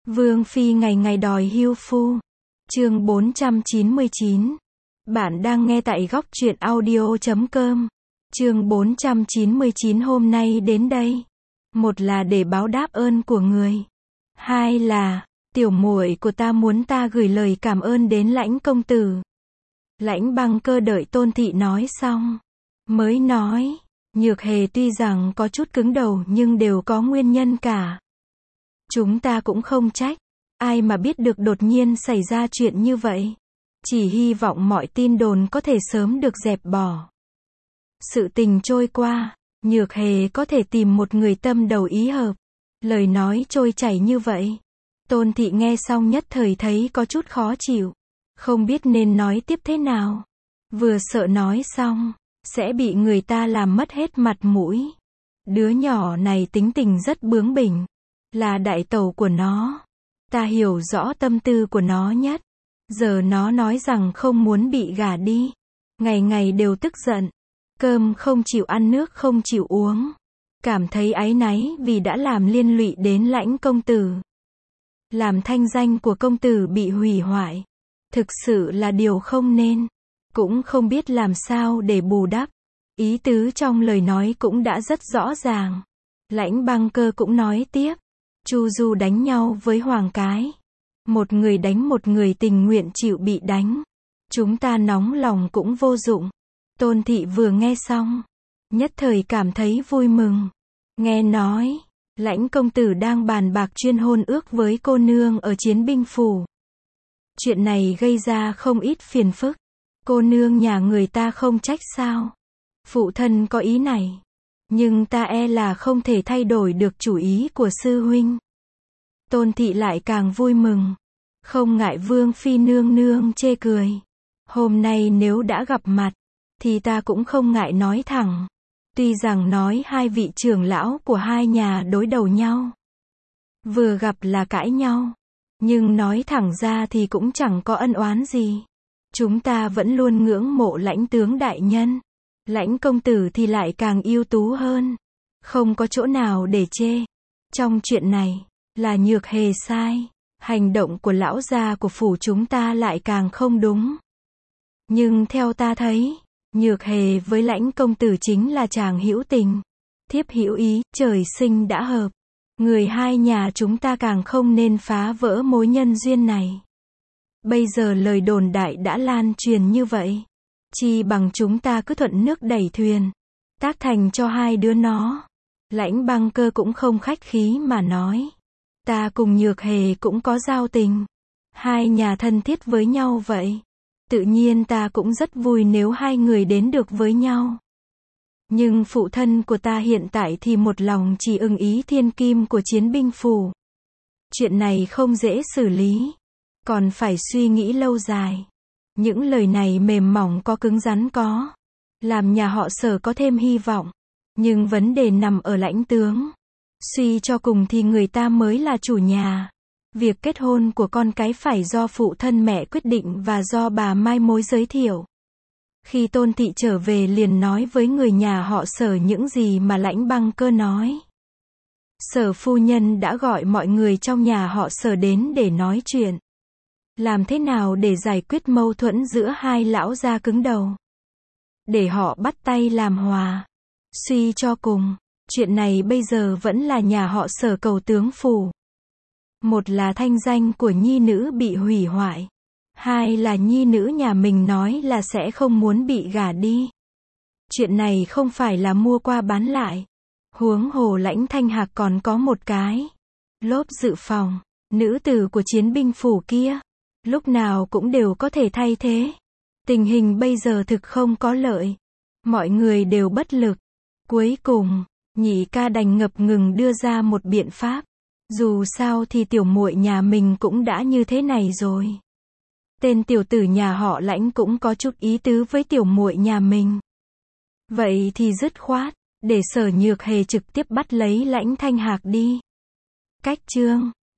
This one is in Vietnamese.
Vương phi ngày ngày đòi hưu phu. Chương 499. Bạn đang nghe tại góc truyện audio.com. Chương 499 hôm nay đến đây. Một là để báo đáp ơn của người. Hai là, tiểu muội của ta muốn ta gửi lời cảm ơn đến Lãnh công tử. Lãnh Băng Cơ đợi Tôn thị nói xong, mới nói, Nhược Hề tuy rằng có chút cứng đầu nhưng đều có nguyên nhân cả. Chúng ta cũng không trách, ai mà biết được đột nhiên xảy ra chuyện như vậy. Chỉ hy vọng mọi tin đồn có thể sớm được dẹp bỏ. Sự tình trôi qua, Nhược Hề có thể tìm một người tâm đầu ý hợp. Lời nói trôi chảy như vậy. Tôn thị nghe xong nhất thời thấy có chút khó chịu. Không biết nên nói tiếp thế nào. Vừa sợ nói xong, sẽ bị người ta làm mất hết mặt mũi. Đứa nhỏ này tính tình rất bướng bỉnh. Là đại tẩu của nó. Ta hiểu rõ tâm tư của nó nhất. Giờ nó nói rằng không muốn bị gả đi. Ngày ngày đều tức giận. Cơm không chịu ăn, nước không chịu uống. Cảm thấy áy náy vì đã làm liên lụy đến Lãnh công tử. Làm thanh danh của công tử bị hủy hoại. Thực sự là điều không nên. Cũng không biết làm sao để bù đắp. Ý tứ trong lời nói cũng đã rất rõ ràng. Lãnh Băng Cơ cũng nói tiếp. Chu Du đánh nhau với Hoàng Cái. Một người đánh một người tình nguyện chịu bị đánh. Chúng ta nóng lòng cũng vô dụng. Tôn thị vừa nghe xong, nhất thời cảm thấy vui mừng. Nghe nói, Lãnh công tử đang bàn bạc chuyên hôn ước với cô nương ở Chiến binh phủ. Chuyện này gây ra không ít phiền phức. Cô nương nhà người ta không trách sao? Phụ thân có ý này. Nhưng ta e là không thể thay đổi được chủ ý của sư huynh. Tôn thị lại càng vui mừng. Không ngại Vương phi nương nương chê cười. Hôm nay nếu đã gặp mặt, thì ta cũng không ngại nói thẳng. Tuy rằng nói hai vị trưởng lão của hai nhà đối đầu nhau. Vừa gặp là cãi nhau. Nhưng nói thẳng ra thì cũng chẳng có ân oán gì. Chúng ta vẫn luôn ngưỡng mộ Lãnh tướng đại nhân. Lãnh công tử thì lại càng ưu tú hơn. Không có chỗ nào để chê. Trong chuyện này, là Nhược Hề sai. Hành động của lão gia của phủ chúng ta lại càng không đúng. Nhưng theo ta thấy, Nhược Hề với Lãnh công tử chính là chàng hữu tình. Thiếp hữu ý, trời sinh đã hợp. Người hai nhà chúng ta càng không nên phá vỡ mối nhân duyên này. Bây giờ lời đồn đại đã lan truyền như vậy. Chi bằng chúng ta cứ thuận nước đẩy thuyền. Tác thành cho hai đứa nó. Lãnh Băng Cơ cũng không khách khí mà nói. Ta cùng Nhược Hề cũng có giao tình. Hai nhà thân thiết với nhau vậy. Tự nhiên ta cũng rất vui nếu hai người đến được với nhau. Nhưng phụ thân của ta hiện tại thì một lòng chỉ ưng ý thiên kim của Chiến binh phủ. Chuyện này không dễ xử lý. Còn phải suy nghĩ lâu dài. Những lời này mềm mỏng có cứng rắn có. Làm nhà họ Sở có thêm hy vọng. Nhưng vấn đề nằm ở Lãnh tướng. Suy cho cùng thì người ta mới là chủ nhà. Việc kết hôn của con cái phải do phụ thân mẹ quyết định và do bà mai mối giới thiệu. Khi Tôn thị trở về liền nói với người nhà họ Sở những gì mà Lãnh Băng Cơ nói. Sở phu nhân đã gọi mọi người trong nhà họ Sở đến để nói chuyện. Làm thế nào để giải quyết mâu thuẫn giữa hai lão gia cứng đầu. Để họ bắt tay làm hòa. Suy cho cùng, chuyện này bây giờ vẫn là nhà họ Sở cầu tướng phủ. Một là thanh danh của nhi nữ bị hủy hoại. Hai là nhi nữ nhà mình nói là sẽ không muốn bị gả đi. Chuyện này không phải là mua qua bán lại. Huống hồ Lãnh Thanh Hạc còn có một cái lốp dự phòng. Nữ tử của Chiến binh phủ kia. Lúc nào cũng đều có thể thay thế. Tình hình bây giờ thực không có lợi. Mọi người đều bất lực. Cuối cùng, nhị ca đành ngập ngừng đưa ra một biện pháp. Dù sao thì tiểu muội nhà mình cũng đã như thế này rồi. Tên tiểu tử nhà họ Lãnh cũng có chút ý tứ với tiểu muội nhà mình. Vậy thì dứt khoát, để Sở Nhược Hề trực tiếp bắt lấy Lãnh Thanh Hạc đi. Cách chương